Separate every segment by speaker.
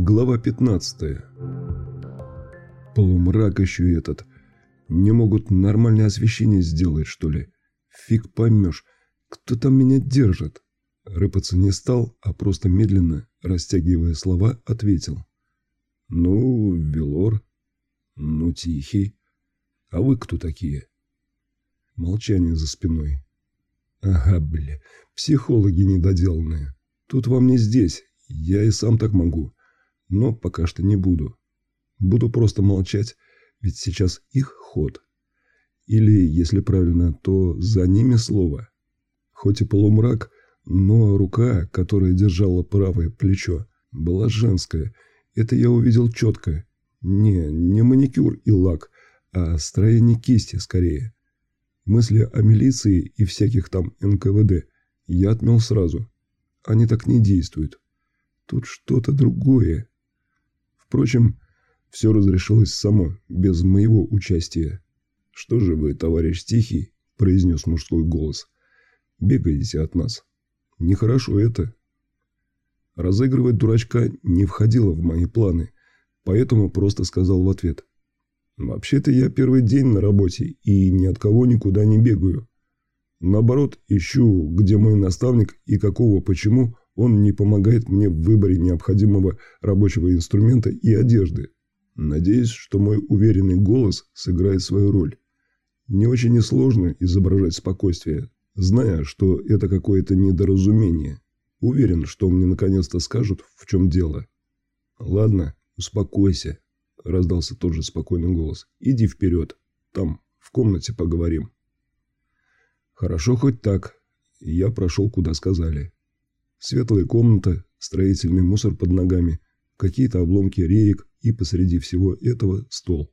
Speaker 1: Глава 15. Полумрак еще этот. Не могут нормальное освещение сделать, что ли? Фиг поймешь, кто там меня держит. Рыпаться не стал, а просто медленно, растягивая слова, ответил. Ну, Велор. Ну, Тихий. А вы кто такие? Молчание за спиной. Ага, бля, психологи недоделанные. Тут вам не здесь, я и сам так могу. Но пока что не буду. Буду просто молчать, ведь сейчас их ход. Или, если правильно, то за ними слово. Хоть и полумрак, но рука, которая держала правое плечо, была женская. Это я увидел четко. Не маникюр и лак, а строение кисти скорее. Мысли о милиции и всяких там НКВД я отмел сразу. Они так не действуют. Тут что-то другое. Впрочем, все разрешилось само, без моего участия. «Что же вы, товарищ Тихий?» – произнес мужской голос. «Бегаете от нас. Нехорошо это». Разыгрывать дурачка не входило в мои планы, поэтому просто сказал в ответ. «Вообще-то я первый день на работе и ни от кого никуда не бегаю. Наоборот, ищу, где мой наставник и какого почему он не помогает мне в выборе необходимого рабочего инструмента и одежды. Надеюсь, что мой уверенный голос сыграет свою роль. Не очень и сложно изображать спокойствие, зная, что это какое-то недоразумение. Уверен, что мне наконец-то скажут, в чем дело». «Ладно, успокойся», – раздался тот же спокойный голос. «Иди вперед. Там, в комнате поговорим». Хорошо хоть так. Я прошел, куда сказали. Светлая комната, строительный мусор под ногами, какие-то обломки реек и посреди всего этого стол.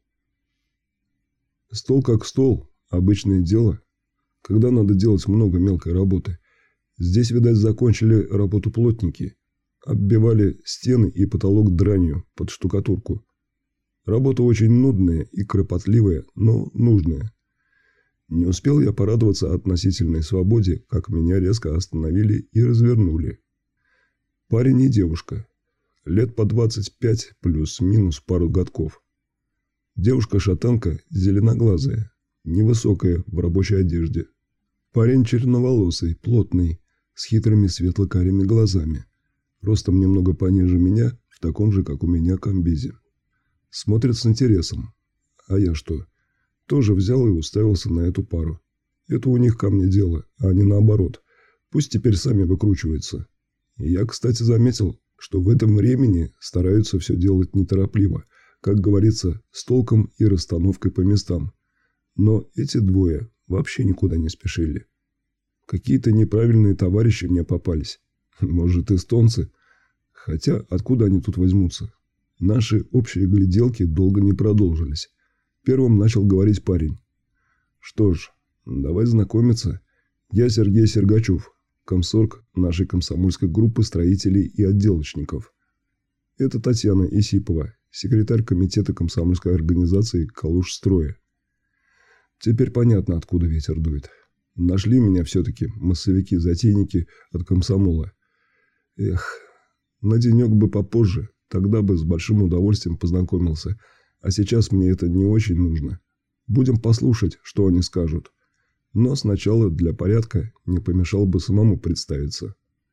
Speaker 1: Стол как стол, обычное дело, когда надо делать много мелкой работы. Здесь, видать, закончили работу плотники. Оббивали стены и потолок дранью под штукатурку. Работа очень нудная и кропотливая, но нужная. Не успел я порадоваться относительной свободе, как меня резко остановили и развернули. Парень и девушка. Лет по 25 плюс-минус пару годков. Девушка-шатенка зеленоглазая, невысокая, в рабочей одежде. Парень черноволосый, плотный, с хитрыми светло-карими глазами. Ростом немного пониже меня, в таком же, как у меня, комбезе. Смотрят с интересом. А я что? Тоже взял и уставился на эту пару. Это у них ко мне дело, а не наоборот. Пусть теперь сами выкручиваются. И я, кстати, заметил, что в этом времени стараются все делать неторопливо, как говорится, с толком и расстановкой по местам. Но эти двое вообще никуда не спешили. Какие-то неправильные товарищи мне попались. Может, эстонцы? Хотя откуда они тут возьмутся? Наши общие гляделки долго не продолжились. Первым начал говорить парень. «Что ж, давай знакомиться. Я Сергей Сергачев, комсорг нашей комсомольской группы строителей и отделочников. Это Татьяна Исипова, секретарь комитета комсомольской организации «Калужстроя». Теперь понятно, откуда ветер дует. Нашли меня все-таки массовики-затейники от комсомола. Эх, на денек бы попозже, тогда бы с большим удовольствием познакомился. А сейчас мне это не очень нужно. Будем послушать, что они скажут. Но сначала, для порядка, не помешало бы самому представиться.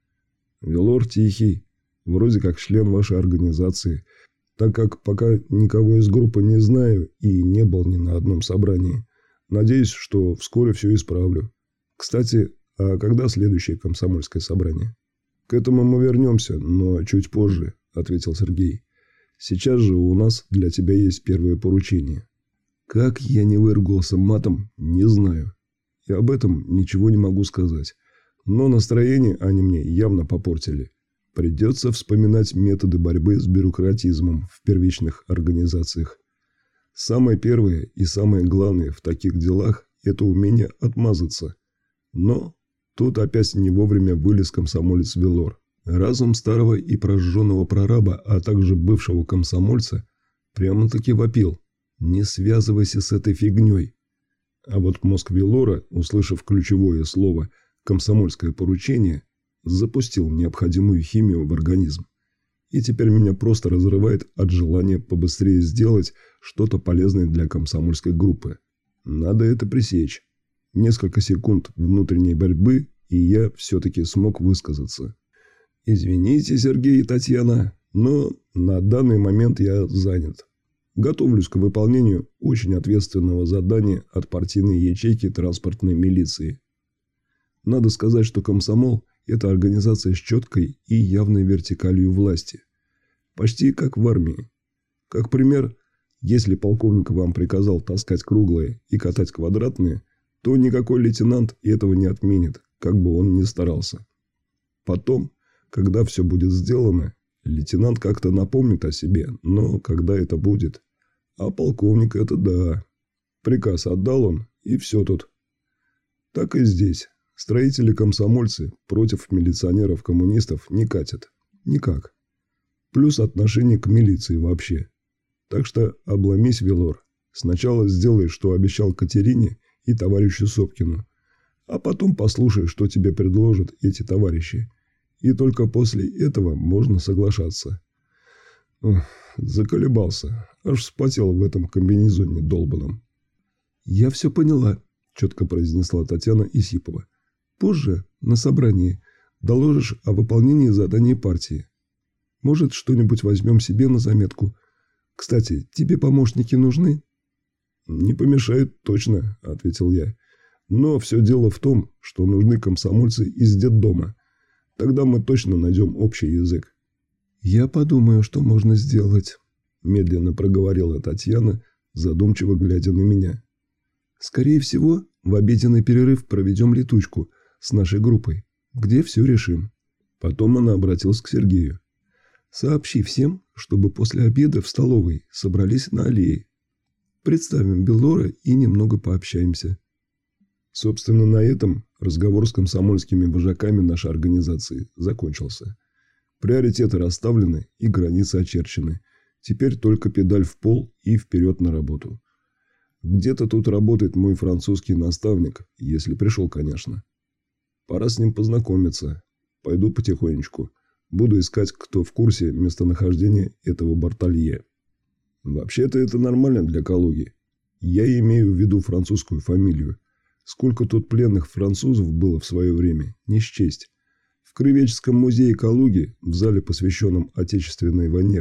Speaker 1: Велор Тихий, вроде как член вашей организации, так как пока никого из группы не знаю и не был ни на одном собрании. Надеюсь, что вскоре все исправлю. Кстати, а когда следующее комсомольское собрание? К этому мы вернемся, но чуть позже, ответил Сергей. Сейчас же у нас для тебя есть первое поручение. Как я не выругался матом, не знаю. И об этом ничего не могу сказать. Но настроение они мне явно попортили. Придется вспоминать методы борьбы с бюрократизмом в первичных организациях. Самое первое и самое главное в таких делах – это умение отмазаться. Но тут опять не вовремя вылез комсомолец Велор. Разум старого и прожженного прораба, а также бывшего комсомольца, прямо-таки вопил. Не связывайся с этой фигней. А вот мозг Велора, услышав ключевое слово «комсомольское поручение», запустил необходимую химию в организм. И теперь меня просто разрывает от желания побыстрее сделать что-то полезное для комсомольской группы. Надо это пресечь. Несколько секунд внутренней борьбы, и я все-таки смог высказаться. «Извините, Сергей и Татьяна, но на данный момент я занят. Готовлюсь к выполнению очень ответственного задания от партийной ячейки транспортной милиции. Надо сказать, что комсомол – это организация с четкой и явной вертикалью власти. Почти как в армии. Как пример, если полковник вам приказал таскать круглые и катать квадратные, то никакой лейтенант этого не отменит, как бы он ни старался. Потом, когда все будет сделано, лейтенант как-то напомнит о себе, но когда это будет? А полковник это да. Приказ отдал он, и все тут. Так и здесь. Строители-комсомольцы против милиционеров-коммунистов не катят. Никак. Плюс отношение к милиции вообще. Так что обломись, Велор. Сначала сделай, что обещал Катерине и товарищу Сопкину. А потом послушай, что тебе предложат эти товарищи. И только после этого можно соглашаться. Ох, заколебался. Аж вспотел в этом комбинезоне долбаном. «Я все поняла», – четко произнесла Татьяна Исипова. «Позже, на собрании, доложишь о выполнении заданий партии. Может, что-нибудь возьмем себе на заметку. Кстати, тебе помощники нужны?» «Не помешает точно», – ответил я. «Но все дело в том, что нужны комсомольцы из детдома. Тогда мы точно найдем общий язык». «Я подумаю, что можно сделать», – медленно проговорила Татьяна, задумчиво глядя на меня. «Скорее всего, в обеденный перерыв проведем летучку с нашей группой, где все решим». Потом она обратилась к Сергею. «Сообщи всем, чтобы после обеда в столовой собрались на аллее. Представим Беллора и немного пообщаемся». Собственно, на этом разговор с комсомольскими вожаками нашей организации закончился. Приоритеты расставлены и границы очерчены. Теперь только педаль в пол и вперед на работу. Где-то тут работает мой французский наставник, если пришел, конечно. Пора с ним познакомиться. Пойду потихонечку. Буду искать, кто в курсе местонахождения этого Бартолье. Вообще-то это нормально для Калуги. Я имею в виду французскую фамилию. Сколько тут пленных французов было в свое время, не счесть. В Краеведческом музее Калуги, в зале, посвященном Отечественной войне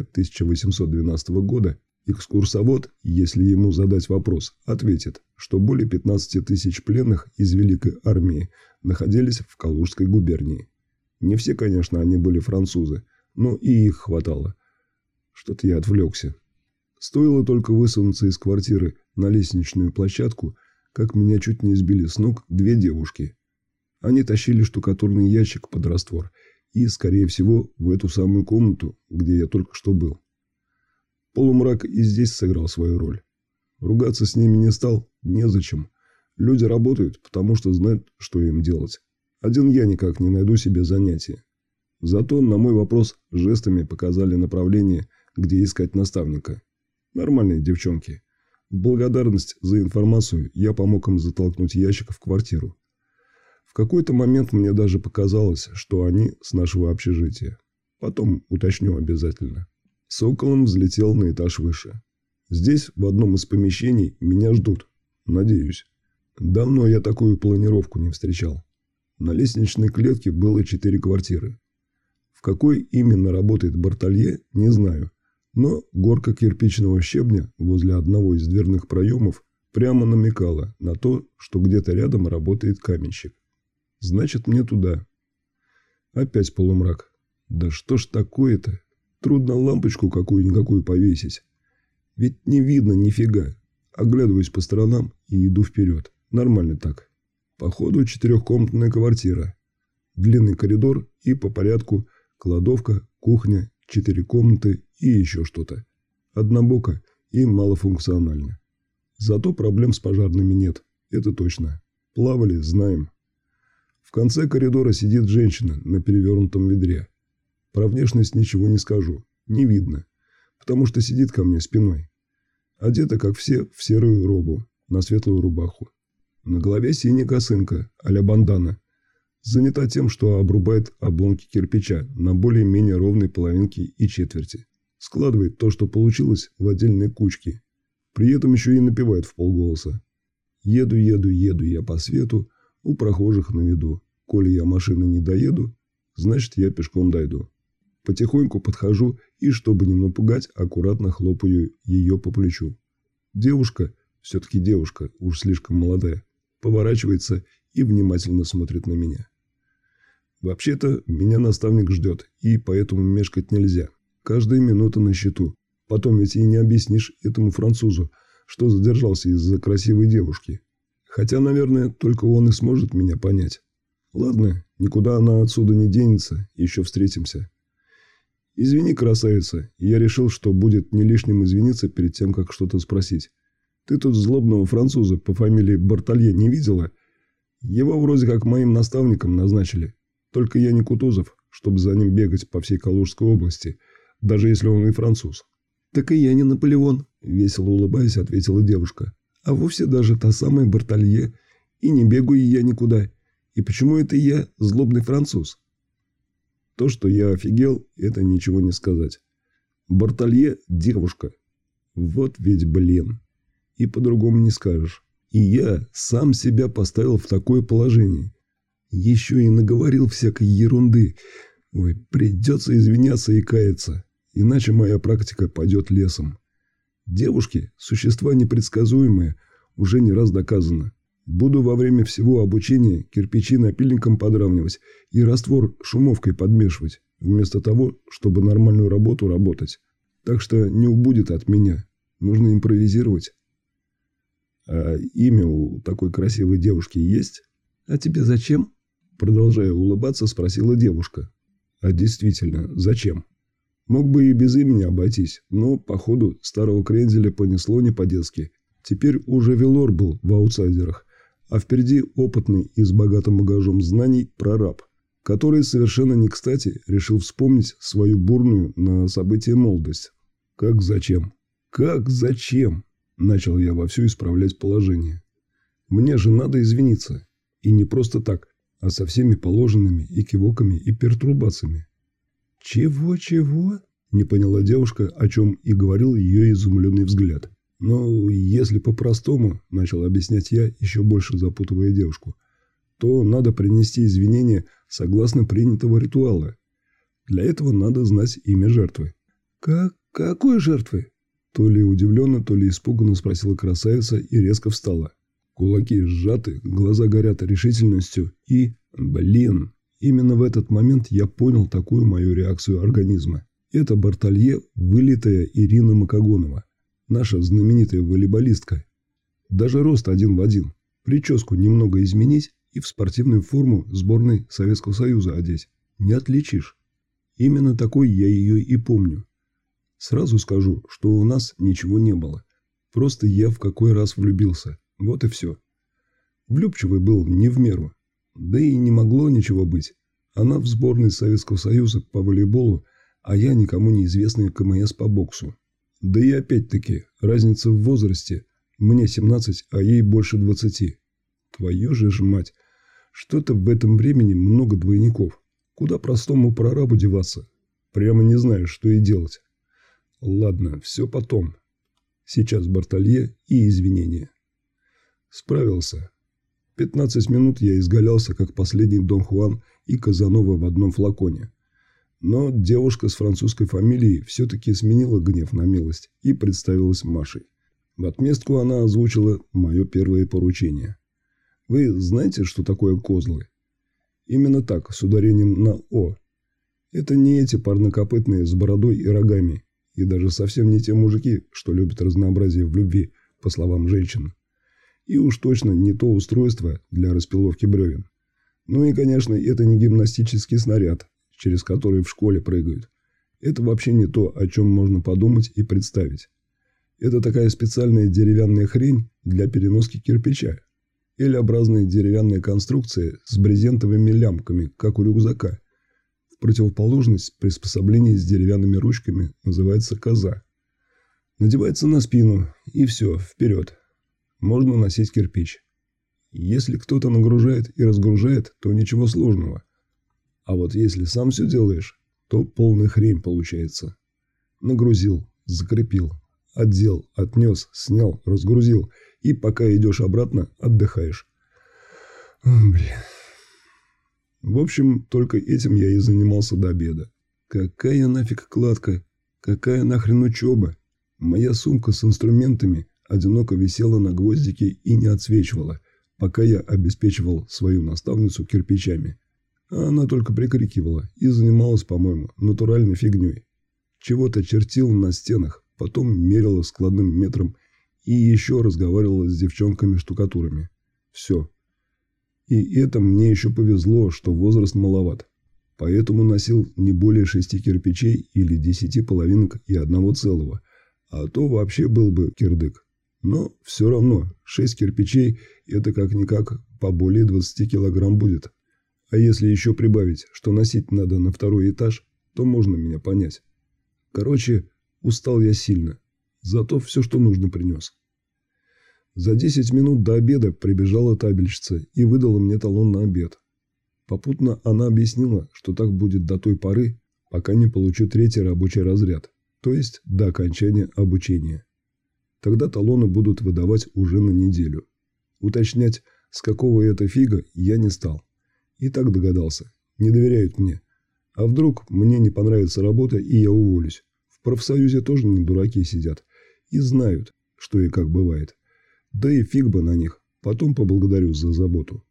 Speaker 1: 1812 года, экскурсовод, если ему задать вопрос, ответит, что более 15 тысяч пленных из Великой армии находились в Калужской губернии. Не все, конечно, они были французы, но и их хватало. Что-то я отвлекся. Стоило только высунуться из квартиры на лестничную площадку, как меня чуть не сбили с ног две девушки. Они тащили штукатурный ящик под раствор и, скорее всего, в эту самую комнату, где я только что был. Полумрак и здесь сыграл свою роль. Ругаться с ними не стал, незачем. Люди работают, потому что знают, что им делать. Один я никак не найду себе занятия. Зато на мой вопрос жестами показали направление, где искать наставника. Нормальные девчонки. В благодарность за информацию я помог им затолкнуть ящик в квартиру. В какой-то момент мне даже показалось, что они с нашего общежития. Потом уточню обязательно. Соколом взлетел на этаж выше. Здесь, в одном из помещений, меня ждут. Надеюсь. Давно я такую планировку не встречал. На лестничной клетке было 4 квартиры. В какой именно работает Бартолье, не знаю. Но горка кирпичного щебня возле одного из дверных проемов прямо намекала на то, что где-то рядом работает каменщик. Значит, мне туда. Опять полумрак. Да что ж такое-то? Трудно лампочку какую-никакую повесить. Ведь не видно нифига. Оглядываюсь по сторонам и иду вперед. Нормально так. Походу, 4-комнатная квартира. Длинный коридор и по порядку кладовка, кухня, 4 комнаты и еще что-то. Однобоко и малофункционально. Зато проблем с пожарными нет. Это точно. Плавали, знаем. В конце коридора сидит женщина на перевернутом ведре. Про внешность ничего не скажу. Не видно. Потому что сидит ко мне спиной. Одета, как все, в серую робу, на светлую рубаху. На голове синяя косынка, а-ля бандана. Занята тем, что обрубает обломки кирпича на более-менее ровной половинке и четверти. Складывает то, что получилось, в отдельные кучки. При этом еще и напевает вполголоса. Еду я по свету, у прохожих на виду. Коли я машины не доеду, значит я пешком дойду. Потихоньку подхожу и, чтобы не напугать, аккуратно хлопаю ее по плечу. Девушка, все-таки девушка, уж слишком молодая, поворачивается и внимательно смотрит на меня. Вообще-то, меня наставник ждет, и поэтому мешкать нельзя. Каждая минута на счету. Потом ведь и не объяснишь этому французу, что задержался из-за красивой девушки. Хотя, наверное, только он и сможет меня понять. Ладно, никуда она отсюда не денется, еще встретимся. Извини, красавица, я решил, что будет не лишним извиниться перед тем, как что-то спросить. Ты тут злобного француза по фамилии Бартолье не видела? Его вроде как моим наставником назначили. Только я не Кутузов, чтобы за ним бегать по всей Калужской области, даже если он и француз. Так и я не Наполеон, весело улыбаясь, ответила девушка. А вовсе даже та самая Бартолье. И не бегаю я никуда. И почему это я злобный француз? То, что я офигел, это ничего не сказать. Бартолье – девушка. Вот ведь блин. И по-другому не скажешь. И я сам себя поставил в такое положение. Еще и наговорил всякой ерунды. Ой, придется извиняться и каяться. Иначе моя практика пойдет лесом. Девушки – существа непредсказуемые, уже не раз доказано. Буду во время всего обучения кирпичи напильником подравнивать и раствор шумовкой подмешивать, вместо того, чтобы нормальную работу работать. Так что не убудет от меня. Нужно импровизировать. А имя у такой красивой девушки есть? А тебе зачем? Продолжая улыбаться, спросила девушка. А действительно, зачем? Мог бы и без имени обойтись, но, походу, старого кренделя понесло не по-детски. Теперь уже Велор был в аутсайдерах, а впереди опытный и с богатым багажом знаний прораб, который совершенно не кстати решил вспомнить свою бурную на события молодость. Как зачем? Как зачем? Начал я вовсю исправлять положение. Мне же надо извиниться. И не просто так, а со всеми положенными экивоками и пертурбациями. «Чего?» – не поняла девушка, о чем и говорил ее изумленный взгляд. «Ну, если по-простому, – начал объяснять я, еще больше запутывая девушку, – то надо принести извинения согласно принятого ритуала. Для этого надо знать имя жертвы». «Какой жертвы?» То ли удивленно, то ли испуганно спросила красавица и резко встала. Кулаки сжаты, глаза горят решительностью и... Блин! Именно в этот момент я понял такую мою реакцию организма. Это Бартолье, вылитая Ирина Макогонова. Наша знаменитая волейболистка. Даже рост один в один. Прическу немного изменить и в спортивную форму сборной Советского Союза одеть. Не отличишь. Именно такой я ее и помню. Сразу скажу, что у нас ничего не было. Просто я в какой раз влюбился. Вот и все. Влюбчивый был не в меру. Да и не могло ничего быть. Она в сборной Советского Союза по волейболу, а я никому неизвестный КМС по боксу. Да и опять-таки, разница в возрасте. Мне 17, а ей больше 20. Твою же ж мать. Что-то в этом времени много двойников. Куда простому прорабу деваться? Прямо не знаю, что и делать. Ладно, все потом. Сейчас Бартолье и извинения. Справился. 15 минут я изгалялся, как последний Дон Хуан и Казанова в одном флаконе. Но девушка с французской фамилией все-таки сменила гнев на милость и представилась Машей. В отместку она озвучила мое первое поручение. Вы знаете, что такое козлы? Именно так, с ударением на «о». Это не эти парнокопытные с бородой и рогами, и даже совсем не те мужики, что любят разнообразие в любви, по словам женщин. И уж точно не то устройство для распиловки бревен. Ну и, конечно, это не гимнастический снаряд, через который в школе прыгают. Это вообще не то, о чем можно подумать и представить. Это такая специальная деревянная хрень для переноски кирпича. L-образная деревянная конструкция с брезентовыми лямками, как у рюкзака. В противоположность приспособление с деревянными ручками называется коза. Надевается на спину, и все, вперед. Можно носить кирпич. Если кто-то нагружает и разгружает, то ничего сложного. А вот если сам все делаешь, то полная хрень получается. Нагрузил, закрепил, отдел, отнес, снял, разгрузил. И пока идешь обратно, отдыхаешь. Блин. В общем, только этим я и занимался до обеда. Какая нафиг кладка? Какая нахрен учеба? Моя сумка с инструментами одиноко висела на гвоздике и не отсвечивала, пока я обеспечивал свою наставницу кирпичами. А она только прикрикивала и занималась, по-моему, натуральной фигней. Чего-то чертила на стенах, потом мерила складным метром и еще разговаривала с девчонками-штукатурами. Все. И это мне еще повезло, что возраст маловат. Поэтому носил не более 6 кирпичей или 10 половинок и одного целого. А то вообще был бы кирдык. Но все равно 6 кирпичей – это как-никак по более 20 килограмм будет. А если еще прибавить, что носить надо на второй этаж, то можно меня понять. Короче, устал я сильно. Зато все, что нужно, принес. За 10 минут до обеда прибежала табельщица и выдала мне талон на обед. Попутно она объяснила, что так будет до той поры, пока не получу 3-й рабочий разряд, то есть до окончания обучения. Тогда талоны будут выдавать уже на неделю. Уточнять, с какого это фига, я не стал. И так догадался, не доверяют мне. А вдруг мне не понравится работа и я уволюсь? В профсоюзе тоже не дураки сидят и знают, что и как бывает. Да и фиг бы на них, потом поблагодарю за заботу.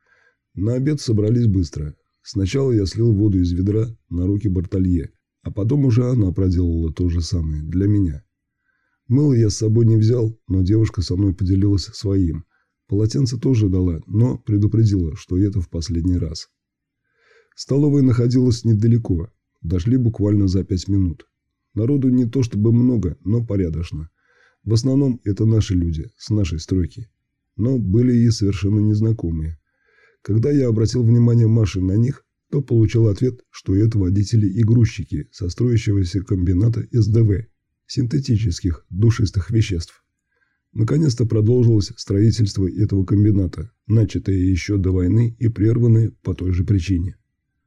Speaker 1: На обед собрались быстро. Сначала я слил воду из ведра на руки Бартолье, а потом уже она проделала то же самое для меня. Мыло я с собой не взял, но девушка со мной поделилась своим. Полотенце тоже дала, но предупредила, что это в последний раз. Столовая находилась недалеко, дошли буквально за 5 минут. Народу не то чтобы много, но порядочно. В основном это наши люди, с нашей стройки. Но были и совершенно незнакомые. Когда я обратил внимание Маши на них, то получил ответ, что это водители и грузчики со строящегося комбината СДВ, синтетических душистых веществ. Наконец-то продолжилось строительство этого комбината, начатое еще до войны и прерванное по той же причине.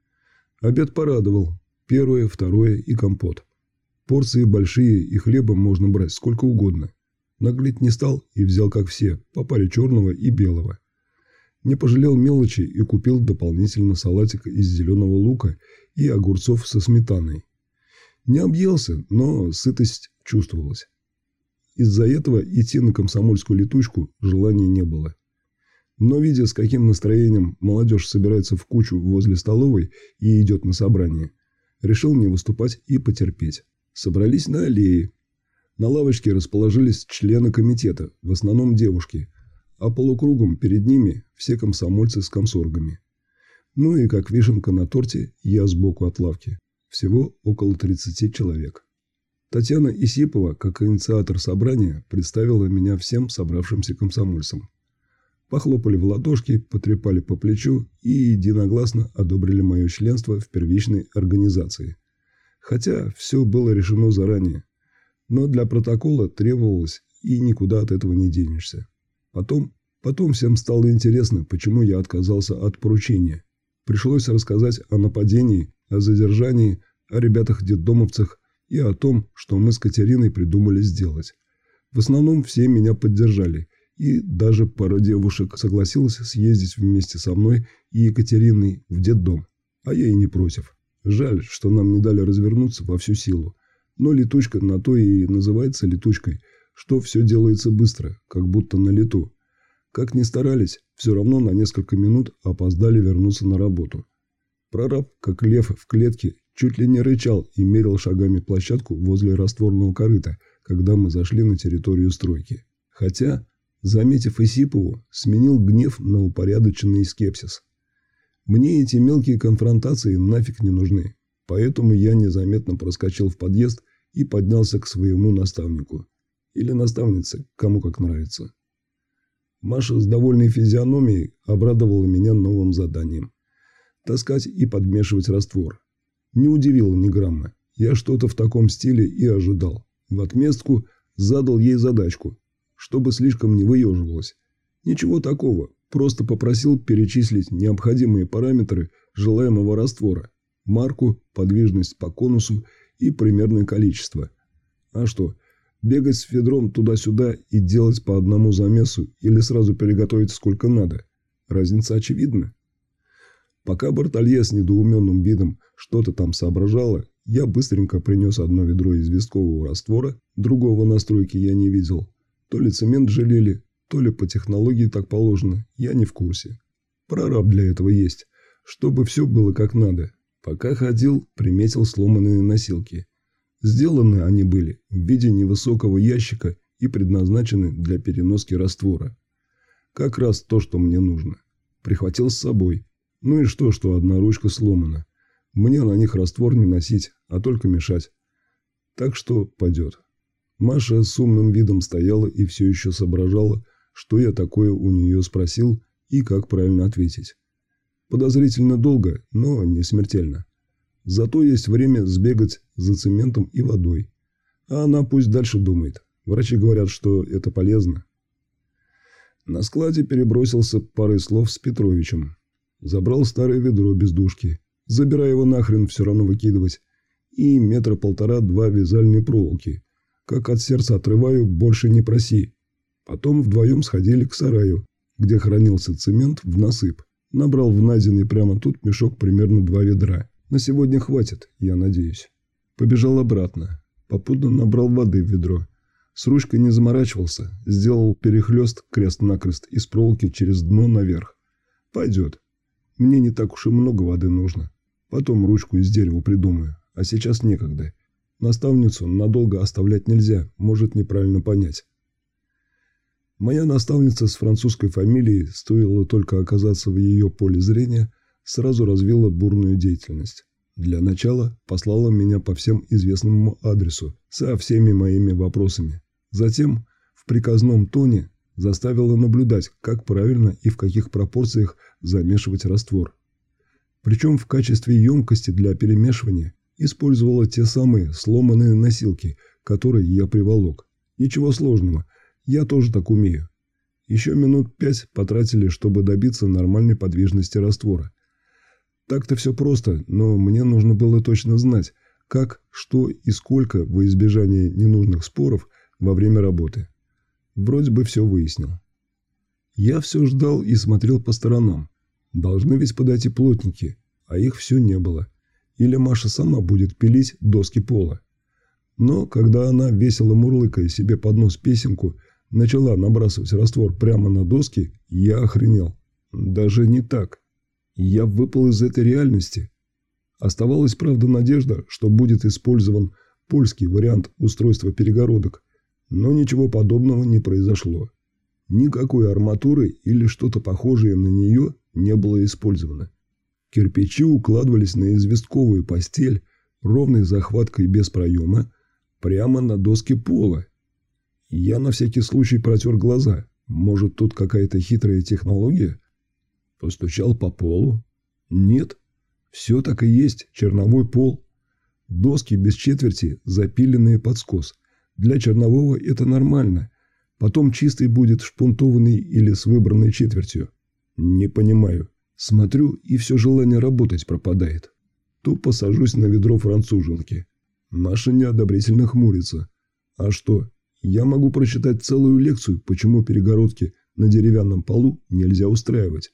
Speaker 1: Обед порадовал. Первое, второе и компот. Порции большие и хлеба можно брать сколько угодно. Наглеть не стал и взял, как все, по паре черного и белого. Не пожалел мелочи и купил дополнительно салатик из зеленого лука и огурцов со сметаной. Не объелся, но сытость чувствовалась. Из-за этого идти на комсомольскую летучку желания не было. Но видя, с каким настроением молодежь собирается в кучу возле столовой и идет на собрание, решил не выступать и потерпеть. Собрались на аллее. На лавочке расположились члены комитета, в основном девушки, а полукругом перед ними все комсомольцы с комсоргами. Ну и как вишенка на торте, я сбоку от лавки. Всего около 30 человек. Татьяна Исипова, как инициатор собрания, представила меня всем собравшимся комсомольцам. Похлопали в ладошки, потрепали по плечу и единогласно одобрили мое членство в первичной организации. Хотя все было решено заранее. Но для протокола требовалось, и никуда от этого не денешься. Потом всем стало интересно, почему я отказался от поручения. Пришлось рассказать о нападении, о задержании, о ребятах-детдомовцах и о том, что мы с Катериной придумали сделать. В основном все меня поддержали, и даже пара девушек согласилась съездить вместе со мной и Екатериной в детдом, а я и не против. Жаль, что нам не дали развернуться во всю силу, но летучка на то и называется летучкой, что все делается быстро, как будто на лету. Как ни старались, все равно на несколько минут опоздали вернуться на работу. Прораб, как лев в клетке, чуть ли не рычал и мерил шагами площадку возле растворного корыта, когда мы зашли на территорию стройки. Хотя, заметив Исипову, сменил гнев на упорядоченный скепсис. Мне эти мелкие конфронтации нафиг не нужны, поэтому я незаметно проскочил в подъезд и поднялся к своему наставнику. Или наставнице, кому как нравится. Маша с довольной физиономией обрадовала меня новым заданием. Таскать и подмешивать раствор. Не удивило ни грамма. Я что-то в таком стиле и ожидал. В отместку задал ей задачку, чтобы слишком не выеживалась. Ничего такого, Просто попросил перечислить необходимые параметры желаемого раствора, марку, подвижность по конусу и примерное количество. А что, бегать с ведром туда-сюда и делать по одному замесу или сразу переготовить сколько надо? Разница очевидна. Пока Бартолье с недоуменным видом что-то там соображала, я быстренько принес одно ведро известкового раствора, другого на стройке я не видел. То ли цемент жалели, то ли по технологии так положено, я не в курсе. Прораб для этого есть, чтобы все было как надо. Пока ходил, приметил сломанные носилки. Сделаны они были в виде невысокого ящика и предназначены для переноски раствора. Как раз то, что мне нужно. Прихватил с собой. Ну и что одна ручка сломана. Мне на них раствор не носить, а только мешать. Так что пойдет. Маша с умным видом стояла и все еще соображала, что я такое у нее спросил и как правильно ответить. Подозрительно долго, но не смертельно. Зато есть время сбегать за цементом и водой. А она пусть дальше думает. Врачи говорят, что это полезно. На складе перебросился парой слов с Петровичем. Забрал старое ведро без дужки. Забирай его нахрен, все равно выкидывать. И 1,5-2 метра вязальной проволоки. Как от сердца отрываю, больше не проси. Потом вдвоем сходили к сараю, где хранился цемент в насыпь. Набрал в найденный прямо тут мешок примерно 2 ведра. На сегодня хватит, я надеюсь. Побежал обратно. Попутно набрал воды в ведро. С ручкой не заморачивался. Сделал перехлест крест-накрест из проволоки через дно наверх. Пойдет. Мне не так уж и много воды нужно. Потом ручку из дерева придумаю. А сейчас некогда. Наставницу надолго оставлять нельзя, может неправильно понять. Моя наставница с французской фамилией, стоило только оказаться в ее поле зрения, сразу развила бурную деятельность. Для начала послала меня по всем известному адресу со всеми моими вопросами. Затем в приказном тоне заставила наблюдать, как правильно и в каких пропорциях замешивать раствор. Причем в качестве емкости для перемешивания использовала те самые сломанные носилки, которые я приволок. Ничего сложного, я тоже так умею. Еще минут 5 потратили, чтобы добиться нормальной подвижности раствора. Так-то все просто, но мне нужно было точно знать, как, что и сколько во избежание ненужных споров во время работы. Вроде бы все выяснил. Я все ждал и смотрел по сторонам. Должны ведь подойти плотники, а их все не было. Или Маша сама будет пилить доски пола. Но когда она, весело мурлыкая себе под нос песенку, начала набрасывать раствор прямо на доски, я охренел. Даже не так. Я выпал из этой реальности. Оставалась, правда, надежда, что будет использован польский вариант устройства перегородок, но ничего подобного не произошло. Никакой арматуры или что-то похожее на нее не было использовано. Кирпичи укладывались на известковую постель ровной захваткой без проема прямо на доски пола. Я на всякий случай протер глаза. Может, тут какая-то хитрая технология? Постучал по полу. Нет, все так и есть, черновой пол. Доски без четверти, запиленные под скос. Для чернового это нормально. Потом чистый будет шпунтованный или с выбранной четвертью. Не понимаю. Смотрю, и все желание работать пропадает. Тупо сажусь на ведро француженки. Маша неодобрительно хмурится. А что? Я могу прочитать целую лекцию, почему перегородки на деревянном полу нельзя устраивать.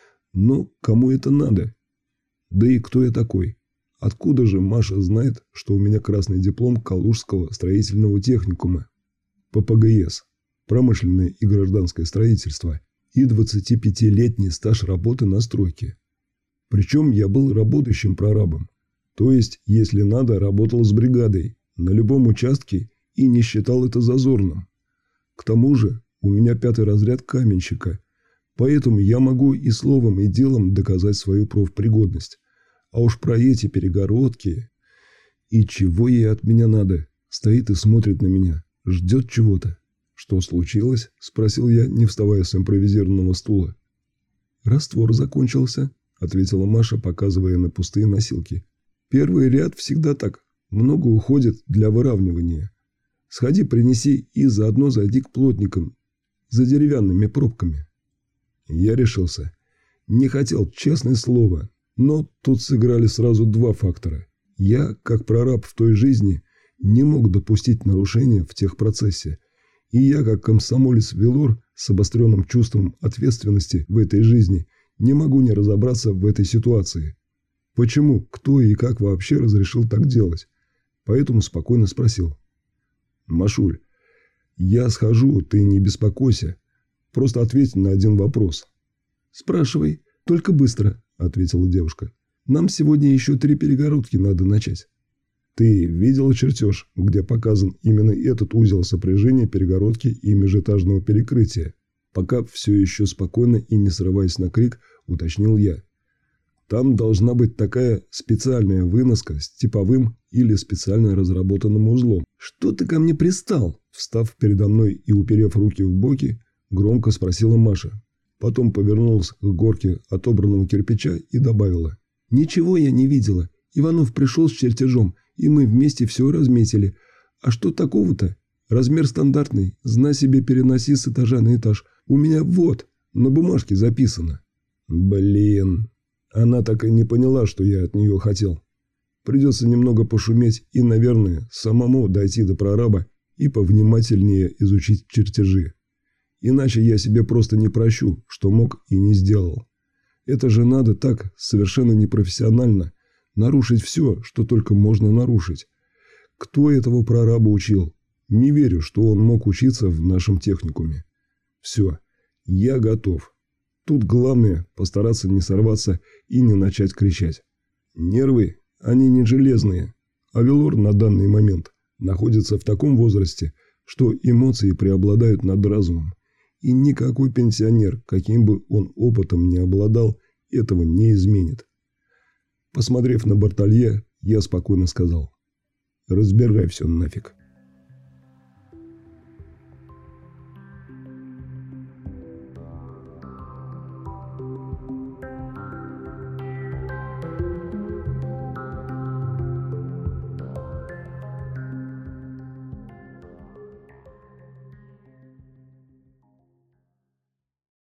Speaker 1: Но кому это надо? Да и кто я такой? Откуда же Маша знает, что у меня красный диплом Калужского строительного техникума? ППГС. Промышленное и гражданское строительство. И 25-летний стаж работы на стройке. Причем я был работающим прорабом. То есть, если надо, работал с бригадой на любом участке и не считал это зазорным. К тому же у меня 5-й разряд каменщика, поэтому я могу и словом, и делом доказать свою профпригодность. А уж про эти перегородки... И чего ей от меня надо? Стоит и смотрит на меня, ждет чего-то. «Что случилось?» – спросил я, не вставая с импровизированного стула. «Раствор закончился», – ответила Маша, показывая на пустые носилки. «Первый ряд всегда так. Много уходит для выравнивания. Сходи, принеси и заодно зайди к плотникам за деревянными пробками». Я решился. Не хотел, честное слово. Но тут сыграли сразу два фактора. Я, как прораб в той жизни, не мог допустить нарушения в техпроцессе. И я, как комсомолец Велор с обостренным чувством ответственности в этой жизни, не могу не разобраться в этой ситуации. Почему, кто и как вообще разрешил так делать? Поэтому спокойно спросил. «Машуль, я схожу, ты не беспокойся. Просто ответь на один вопрос». «Спрашивай, только быстро», – ответила девушка. «Нам сегодня еще 3 перегородки надо начать». «Ты видела чертеж, где показан именно этот узел сопряжения перегородки и межэтажного перекрытия?» Пока все еще спокойно и не срываясь на крик, уточнил я. «Там должна быть такая специальная выноска с типовым или специально разработанным узлом». «Что ты ко мне пристал?» Встав передо мной и уперев руки в боки, громко спросила Маша. Потом повернулась к горке отобранного кирпича и добавила. «Ничего я не видела. Иванов пришел с чертежом, и мы вместе все разметили. А что такого-то? Размер стандартный, знай себе переноси с этажа на этаж. У меня вот, на бумажке записано». Блин, она так и не поняла, что я от нее хотел. Придется немного пошуметь и, наверное, самому дойти до прораба и повнимательнее изучить чертежи. Иначе я себе просто не прощу, что мог и не сделал. Это же надо так, совершенно непрофессионально, нарушить все, что только можно нарушить. Кто этого прораба учил? Не верю, что он мог учиться в нашем техникуме. Все, я готов. Тут главное постараться не сорваться и не начать кричать. Нервы, они не железные, а Велор на данный момент находится в таком возрасте, что эмоции преобладают над разумом. И никакой пенсионер, каким бы он опытом ни обладал, этого не изменит. Посмотрев на Бартолье, я спокойно сказал: «Разбирай все нафиг».